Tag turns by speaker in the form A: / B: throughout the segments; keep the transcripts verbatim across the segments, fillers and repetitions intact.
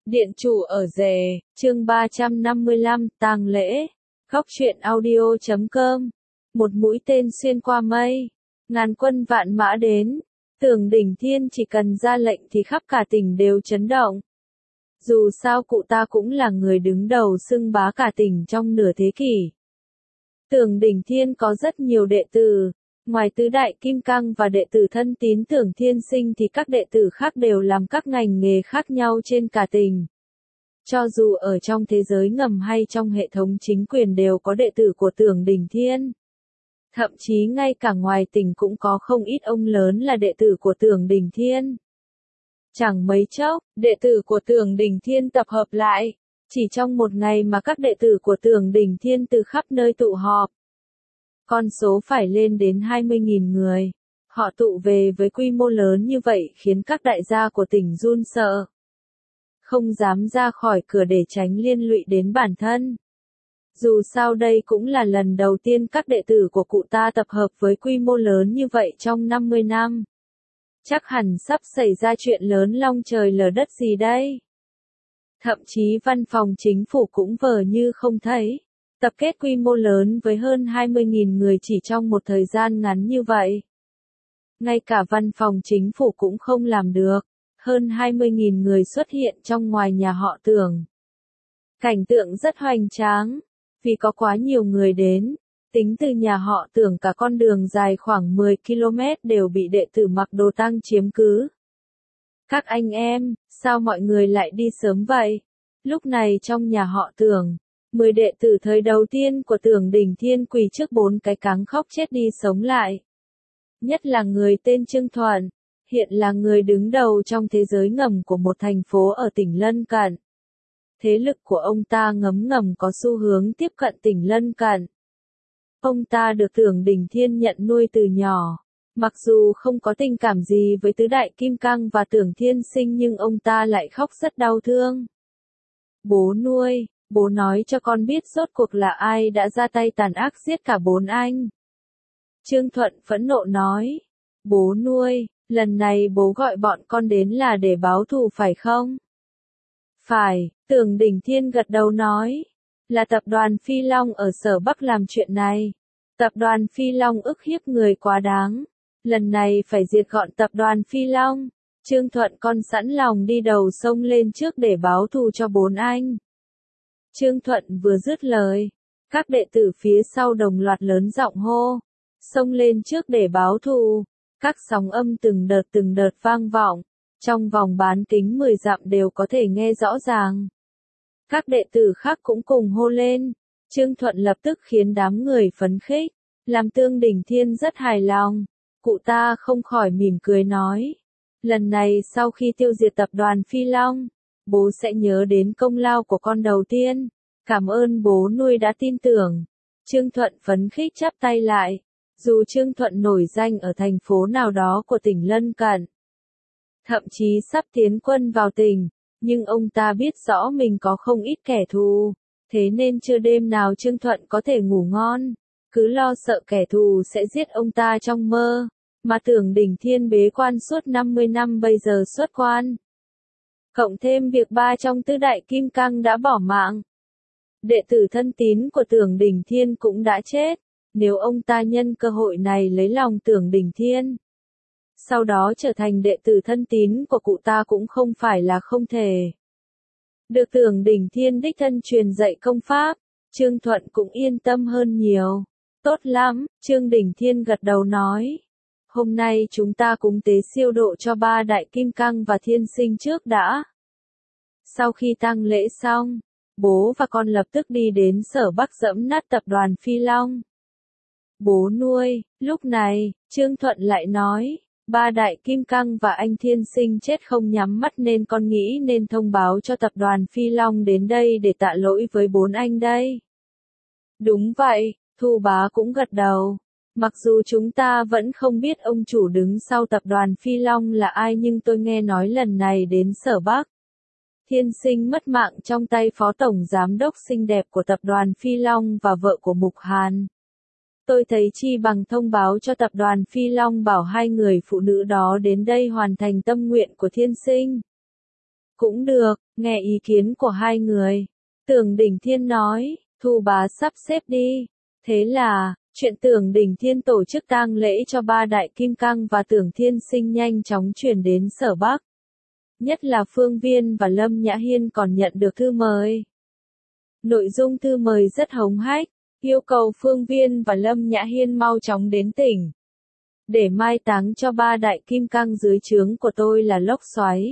A: Điện chủ ở rể, chương ba trăm năm mươi lăm, tang lễ. Góc truyện audio chấm com. Một mũi tên xuyên qua mây. Ngàn quân vạn mã đến. Tưởng Đỉnh Thiên chỉ cần ra lệnh thì khắp cả tỉnh đều chấn động. Dù sao cụ ta cũng là người đứng đầu xưng bá cả tỉnh trong nửa thế kỷ. Tưởng Đỉnh Thiên có rất nhiều đệ tử. Ngoài tứ đại kim cang và đệ tử thân tín Tưởng Thiên Sinh thì các đệ tử khác đều làm các ngành nghề khác nhau trên cả tỉnh. Cho dù ở trong thế giới ngầm hay trong hệ thống chính quyền đều có đệ tử của Tưởng Đỉnh Thiên. Thậm chí ngay cả ngoài tỉnh cũng có không ít ông lớn là đệ tử của Tưởng Đỉnh Thiên. Chẳng mấy chốc, đệ tử của Tưởng Đỉnh Thiên tập hợp lại. Chỉ trong một ngày mà các đệ tử của Tưởng Đỉnh Thiên từ khắp nơi tụ họp. Con số phải lên đến hai mươi nghìn người. Họ tụ về với quy mô lớn như vậy khiến các đại gia của tỉnh run sợ. Không dám ra khỏi cửa để tránh liên lụy đến bản thân. Dù sao đây cũng là lần đầu tiên các đệ tử của cụ ta tập hợp với quy mô lớn như vậy trong năm mươi năm. Chắc hẳn sắp xảy ra chuyện lớn long trời lở đất gì đây. Thậm chí văn phòng chính phủ cũng vờ như không thấy. Tập kết quy mô lớn với hơn hai mươi nghìn người chỉ trong một thời gian ngắn như vậy. Ngay cả văn phòng chính phủ cũng không làm được. Hơn hai mươi nghìn người xuất hiện trong ngoài nhà họ Tưởng. Cảnh tượng rất hoành tráng. Vì có quá nhiều người đến. Tính từ nhà họ Tưởng cả con đường dài khoảng mười ki lô mét đều bị đệ tử mặc đồ tang chiếm cứ. Các anh em, sao mọi người lại đi sớm vậy? Lúc này trong nhà họ Tưởng. Mười đệ tử thời đầu tiên của Tưởng Đỉnh Thiên quỳ trước bốn cái cáng khóc chết đi sống lại. Nhất là người tên Trương Thuận, hiện là người đứng đầu trong thế giới ngầm của một thành phố ở tỉnh lân cận. Thế lực của ông ta ngấm ngầm có xu hướng tiếp cận tỉnh lân cận. Ông ta được Tưởng Đỉnh Thiên nhận nuôi từ nhỏ. Mặc dù không có tình cảm gì với tứ đại kim cang và Tưởng Thiên Sinh nhưng ông ta lại khóc rất đau thương. Bố nuôi. Bố nói cho con biết rốt cuộc là ai đã ra tay tàn ác giết cả bốn anh. Trương Thuận phẫn nộ nói. Bố nuôi, lần này bố gọi bọn con đến là để báo thù phải không? Phải, Tưởng Đỉnh Thiên gật đầu nói. Là tập đoàn Phi Long ở Sở Bắc làm chuyện này. Tập đoàn Phi Long ức hiếp người quá đáng. Lần này phải diệt gọn tập đoàn Phi Long. Trương Thuận con sẵn lòng đi đầu sông lên trước để báo thù cho bốn anh. Trương Thuận vừa dứt lời, các đệ tử phía sau đồng loạt lớn giọng hô, xông lên trước để báo thù. Các sóng âm từng đợt từng đợt vang vọng, trong vòng bán kính mười dặm đều có thể nghe rõ ràng. Các đệ tử khác cũng cùng hô lên, Trương Thuận lập tức khiến đám người phấn khích, làm Tưởng Đỉnh Thiên rất hài lòng. Cụ ta không khỏi mỉm cười nói, lần này sau khi tiêu diệt tập đoàn Phi Long, bố sẽ nhớ đến công lao của con đầu tiên. Cảm ơn bố nuôi đã tin tưởng. Trương Thuận phấn khích chắp tay lại. Dù Trương Thuận nổi danh ở thành phố nào đó của tỉnh lân cận, thậm chí sắp tiến quân vào tỉnh, nhưng ông ta biết rõ mình có không ít kẻ thù. Thế nên chưa đêm nào Trương Thuận có thể ngủ ngon. Cứ lo sợ kẻ thù sẽ giết ông ta trong mơ. Mà Tưởng Đỉnh Thiên bế quan suốt năm mươi năm bây giờ xuất quan. Cộng thêm việc ba trong tứ đại kim cang đã bỏ mạng. Đệ tử thân tín của Tưởng Đỉnh Thiên cũng đã chết. Nếu ông ta nhân cơ hội này lấy lòng Tưởng Đỉnh Thiên, sau đó trở thành đệ tử thân tín của cụ ta cũng không phải là không thể. Được Tưởng Đỉnh Thiên đích thân truyền dạy công pháp, Trương Thuận cũng yên tâm hơn nhiều. Tốt lắm, Trương Đỉnh Thiên gật đầu nói. Hôm nay chúng ta cúng tế siêu độ cho ba đại kim cang và thiên sinh trước đã. Sau khi tang lễ xong, bố và con lập tức đi đến Sở Bắc giẫm nát tập đoàn Phi Long. Bố nuôi, lúc này, Trương Thuận lại nói, ba đại kim cang và anh thiên sinh chết không nhắm mắt nên con nghĩ nên thông báo cho tập đoàn Phi Long đến đây để tạ lỗi với bốn anh đây. Đúng vậy, Thu Bá cũng gật đầu. Mặc dù chúng ta vẫn không biết ông chủ đứng sau tập đoàn Phi Long là ai nhưng tôi nghe nói lần này đến Sở Bắc. Thiên sinh mất mạng trong tay phó tổng giám đốc xinh đẹp của tập đoàn Phi Long và vợ của Mục Hàn. Tôi thấy chi bằng thông báo cho tập đoàn Phi Long bảo hai người phụ nữ đó đến đây hoàn thành tâm nguyện của thiên sinh. Cũng được, nghe ý kiến của hai người. Tưởng Đỉnh Thiên nói, Thu bá sắp xếp đi. Thế là, chuyện Tưởng Đỉnh Thiên tổ chức tang lễ cho ba đại kim cang và Tưởng Thiên Sinh nhanh chóng truyền đến Sở Bắc. Nhất là Phương Viên và Lâm Nhã Hiên còn nhận được thư mời. Nội dung thư mời rất hống hách, yêu cầu Phương Viên và Lâm Nhã Hiên mau chóng đến tỉnh. Để mai táng cho ba đại kim cang dưới trướng của tôi là Lốc Xoáy,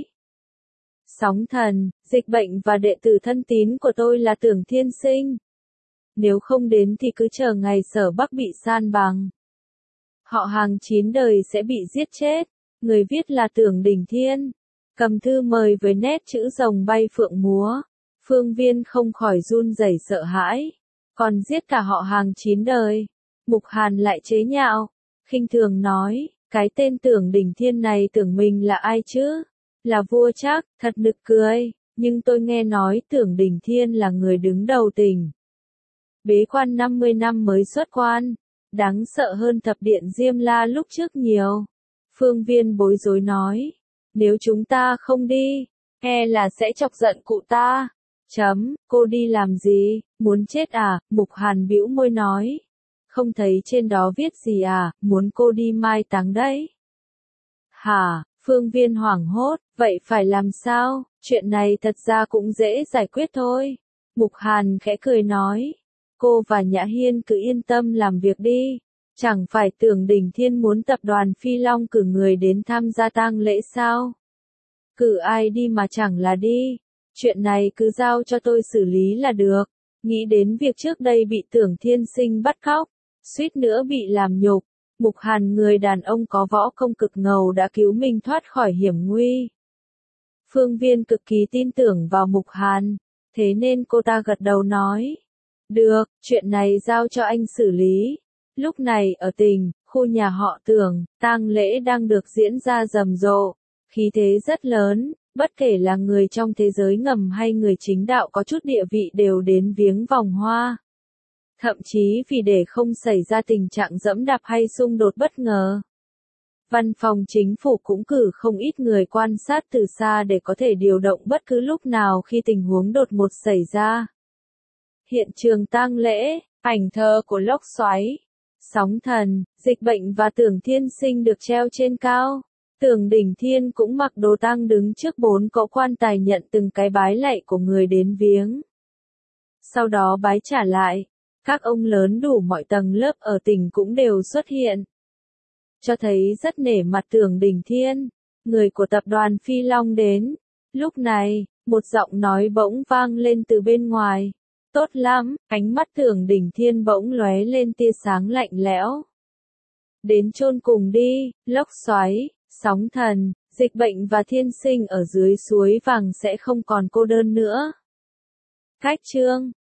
A: Sóng Thần, Dịch Bệnh và đệ tử thân tín của tôi là Tưởng Thiên Sinh. Nếu không đến thì cứ chờ ngày Sở Bắc bị san bằng. Họ hàng chín đời sẽ bị giết chết. Người viết là Tưởng Đỉnh Thiên. Cầm thư mời với nét chữ rồng bay phượng múa. Phương Viên không khỏi run rẩy sợ hãi. Còn giết cả họ hàng chín đời. Mục Hàn lại chế nhạo, khinh thường nói, cái tên Tưởng Đỉnh Thiên này tưởng mình là ai chứ? Là vua chắc, thật nực cười. Nhưng tôi nghe nói Tưởng Đỉnh Thiên là người đứng đầu tỉnh. Bế quan năm mươi năm mới xuất quan. Đáng sợ hơn thập điện Diêm La lúc trước nhiều. Phương Viên bối rối nói. Nếu chúng ta không đi, e là sẽ chọc giận cụ ta. Chấm, cô đi làm gì, muốn chết à? Mục Hàn bĩu môi nói. Không thấy trên đó viết gì à, muốn cô đi mai táng đấy. Hả, Phương Viên hoảng hốt, vậy phải làm sao? Chuyện này thật ra cũng dễ giải quyết thôi. Mục Hàn khẽ cười nói. Cô và Nhã Hiên cứ yên tâm làm việc đi. Chẳng phải Tưởng Đỉnh Thiên muốn tập đoàn Phi Long cử người đến tham gia tang lễ sao? Cử ai đi mà chẳng là đi. Chuyện này cứ giao cho tôi xử lý là được. Nghĩ đến việc trước đây bị Tưởng Thiên Sinh bắt cóc, suýt nữa bị làm nhục. Mục Hàn, người đàn ông có võ công cực ngầu, đã cứu mình thoát khỏi hiểm nguy. Phương Viên cực kỳ tin tưởng vào Mục Hàn, thế nên cô ta gật đầu nói. Được, chuyện này giao cho anh xử lý. Lúc này ở tỉnh, khu nhà họ Tưởng, tang lễ đang được diễn ra rầm rộ, khí thế rất lớn, bất kể là người trong thế giới ngầm hay người chính đạo có chút địa vị đều đến viếng vòng hoa. Thậm chí vì để không xảy ra tình trạng dẫm đạp hay xung đột bất ngờ, Văn phòng chính phủ cũng cử không ít người quan sát từ xa để có thể điều động bất cứ lúc nào khi tình huống đột ngột xảy ra. Hiện trường tang lễ, ảnh thơ của Lốc Xoáy, Sóng Thần, Dịch Bệnh và Tưởng Thiên Sinh được treo trên cao. Tưởng Đỉnh Thiên cũng mặc đồ tang đứng trước bốn cỗ quan tài nhận từng cái bái lạy của người đến viếng. Sau đó bái trả lại, các ông lớn đủ mọi tầng lớp ở tỉnh cũng đều xuất hiện. Cho thấy rất nể mặt Tưởng Đỉnh Thiên, người của tập đoàn Phi Long đến. Lúc này, một giọng nói bỗng vang lên từ bên ngoài. Tốt lắm, ánh mắt Tưởng Đỉnh Thiên bỗng lóe lên tia sáng lạnh lẽo. Đến chôn cùng đi, Lốc Xoáy, Sóng Thần, Dịch Bệnh và Thiên Sinh ở dưới suối vàng sẽ không còn cô đơn nữa. Cách chương